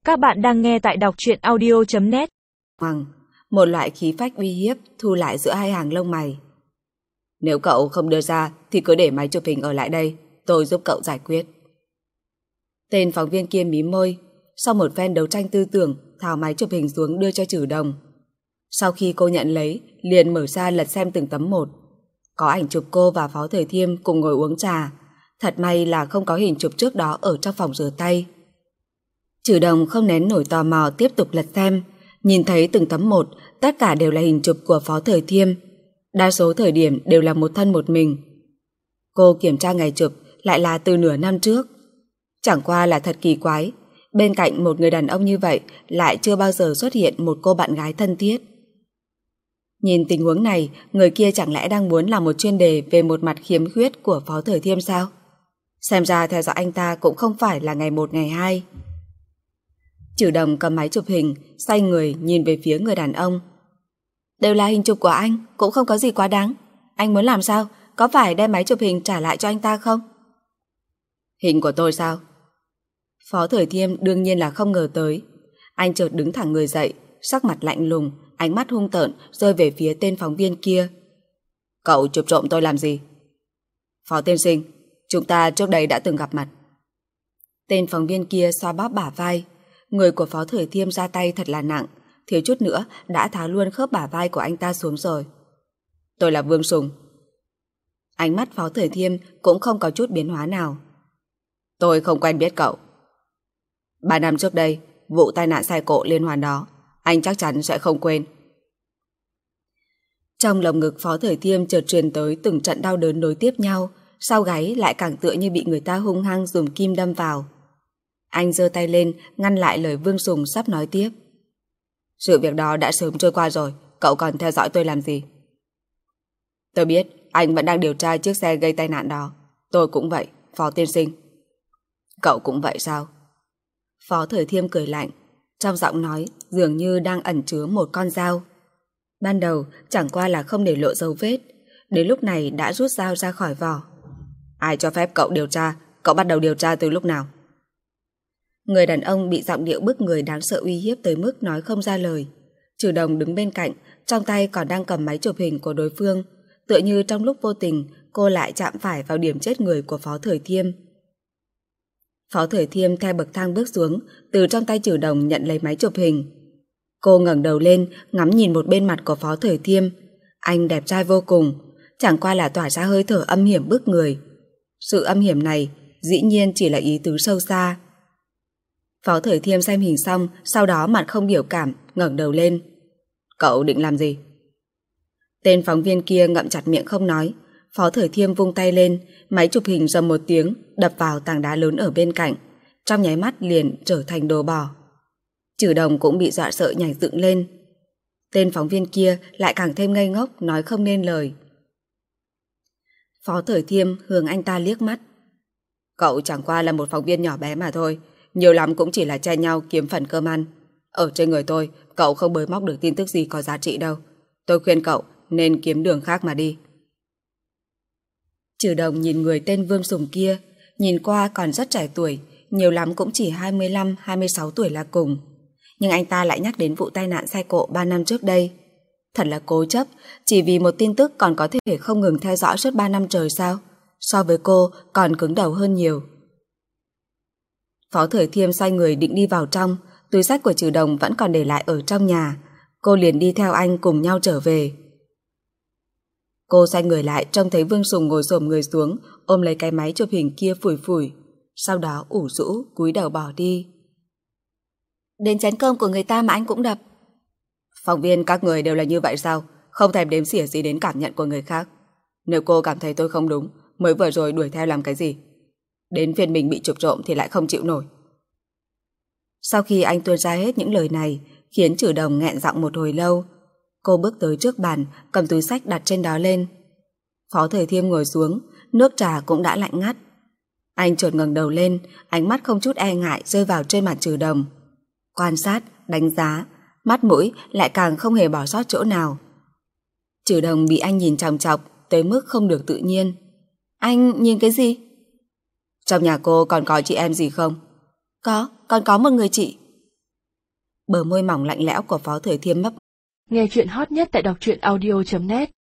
Các bạn đang nghe tại đọc truyện audio.net. Một loại khí phách uy hiếp thu lại giữa hai hàng lông mày. Nếu cậu không đưa ra thì cứ để máy chụp hình ở lại đây, tôi giúp cậu giải quyết. Tên phóng viên kia mím môi, sau một phen đấu tranh tư tưởng, tháo máy chụp hình xuống đưa cho Trử Đồng. Sau khi cô nhận lấy, liền mở ra lật xem từng tấm một. Có ảnh chụp cô và Phó Thời Thiêm cùng ngồi uống trà. Thật may là không có hình chụp trước đó ở trong phòng rửa tay. Trử Đồng không nén nổi tò mò tiếp tục lật xem. Nhìn thấy từng tấm một, tất cả đều là hình chụp của Phó Thời Thiêm. Đa số thời điểm đều là một thân một mình. Cô kiểm tra ngày chụp lại là từ nửa năm trước. Chẳng qua là thật kỳ quái, bên cạnh một người đàn ông như vậy lại chưa bao giờ xuất hiện một cô bạn gái thân thiết. Nhìn tình huống này, người kia chẳng lẽ đang muốn làm một chuyên đề về một mặt khiếm khuyết của Phó Thời Thiêm sao? Xem ra theo dõi anh ta cũng không phải là ngày một ngày hai. Trử Đồng cầm máy chụp hình, xoay người nhìn về phía người đàn ông. Đều là hình chụp của anh, cũng không có gì quá đáng. Anh muốn làm sao? Có phải đem máy chụp hình trả lại cho anh ta không? Hình của tôi sao? Phó Thời Thiêm đương nhiên là không ngờ tới. Anh chợt đứng thẳng người dậy, sắc mặt lạnh lùng, ánh mắt hung tợn rơi về phía tên phóng viên kia. Cậu chụp trộm tôi làm gì? Phó tiên sinh, chúng ta trước đây đã từng gặp mặt. Tên phóng viên kia xoa bóp bả vai. Người của Phó Thời Thiêm ra tay thật là nặng, thiếu chút nữa đã tháo luôn khớp bả vai của anh ta xuống rồi. Tôi là Vương Sùng. Ánh mắt Phó Thời Thiêm cũng không có chút biến hóa nào. Tôi không quen biết cậu. 3 năm trước đây, vụ tai nạn xe cộ liên hoàn đó, anh chắc chắn sẽ không quên. Trong lồng ngực Phó Thời Thiêm chợt truyền tới từng trận đau đớn nối tiếp nhau, sau gáy lại càng tựa như bị người ta hung hăng dùng kim đâm vào. Anh giơ tay lên ngăn lại lời Vương Sùng sắp nói tiếp. Sự việc đó đã sớm trôi qua rồi, cậu còn theo dõi tôi làm gì? Tôi biết anh vẫn đang điều tra chiếc xe gây tai nạn đó. Tôi cũng vậy, Phó tiên sinh. Cậu cũng vậy sao? Phó Thời Thiêm cười lạnh, trong giọng nói dường như đang ẩn chứa một con dao. Ban đầu chẳng qua là không để lộ dấu vết, đến lúc này đã rút dao ra khỏi vỏ. Ai cho phép cậu điều tra? Cậu bắt đầu điều tra từ lúc nào? Người đàn ông bị giọng điệu bức người đáng sợ uy hiếp tới mức nói không ra lời. Trử Đồng đứng bên cạnh, trong tay còn đang cầm máy chụp hình của đối phương, tựa như trong lúc vô tình cô lại chạm phải vào điểm chết người của Phó Thời Thiêm. Phó Thời Thiêm theo bậc thang bước xuống, từ trong tay Trử Đồng nhận lấy máy chụp hình. Cô ngẩng đầu lên, ngắm nhìn một bên mặt của Phó Thời Thiêm. Anh đẹp trai vô cùng, chẳng qua là tỏa ra hơi thở âm hiểm bức người. Sự âm hiểm này dĩ nhiên chỉ là ý tứ sâu xa. Phó Thời Thiêm xem hình xong, sau đó mặt không biểu cảm, ngẩng đầu lên. Cậu định làm gì? Tên phóng viên kia ngậm chặt miệng không nói. Phó Thời Thiêm vung tay lên, máy chụp hình rầm một tiếng, đập vào tảng đá lớn ở bên cạnh, trong nháy mắt liền trở thành đồ bỏ. Trử Đồng cũng bị dọa sợ nhảy dựng lên. Tên phóng viên kia lại càng thêm ngây ngốc, nói không nên lời. Phó Thời Thiêm hướng anh ta liếc mắt. Cậu chẳng qua là một phóng viên nhỏ bé mà thôi, nhiều lắm cũng chỉ là chen nhau kiếm phần cơm ăn. Ở trên người tôi, cậu không bới móc được tin tức gì có giá trị đâu. Tôi khuyên cậu nên kiếm đường khác mà đi. Trử Đồng nhìn người tên Vương Sùng kia, nhìn qua còn rất trẻ tuổi, nhiều lắm cũng chỉ 25-26 tuổi là cùng. Nhưng anh ta lại nhắc đến vụ tai nạn xe cộ 3 năm trước đây. Thật là cố chấp, chỉ vì một tin tức còn có thể không ngừng theo dõi suốt 3 năm trời sao? So với cô còn cứng đầu hơn nhiều. Phó Thời Thiêm xoay người định đi vào trong, túi xách của Trử Đồng vẫn còn để lại ở trong nhà. Cô liền đi theo anh cùng nhau trở về. Cô xoay người lại trông thấy Vương Sùng ngồi xổm người xuống, ôm lấy cái máy chụp hình kia phủi phủi, sau đó ủ rũ cúi đầu bỏ đi. Đến chén cơm của người ta mà anh cũng đập. Phóng viên các người đều là như vậy sao? Không thèm đếm xỉa gì đến cảm nhận của người khác. Nếu cô cảm thấy tôi không đúng, mới vừa rồi đuổi theo làm cái gì? Đến phiên mình bị chụp trộm thì lại không chịu nổi. Sau khi anh tuôn ra hết những lời này, khiến Trử Đồng nghẹn giọng một hồi lâu. Cô bước tới trước bàn, cầm túi xách đặt trên đó lên. Phó Thời Thiêm ngồi xuống, nước trà cũng đã lạnh ngắt. Anh chợt ngẩng đầu lên, ánh mắt không chút e ngại rơi vào trên mặt Trử Đồng. Quan sát, đánh giá, mắt mũi lại càng không hề bỏ sót chỗ nào. Trử Đồng bị anh nhìn chòng chọc tới mức không được tự nhiên. Anh nhìn cái gì? Trong nhà cô còn có chị em gì không? Có, còn có một người chị. Bờ môi mỏng lạnh lẽo của Phó Thời Thiêm mấp. Nghe chuyện hot nhất tại đọc truyện audio.net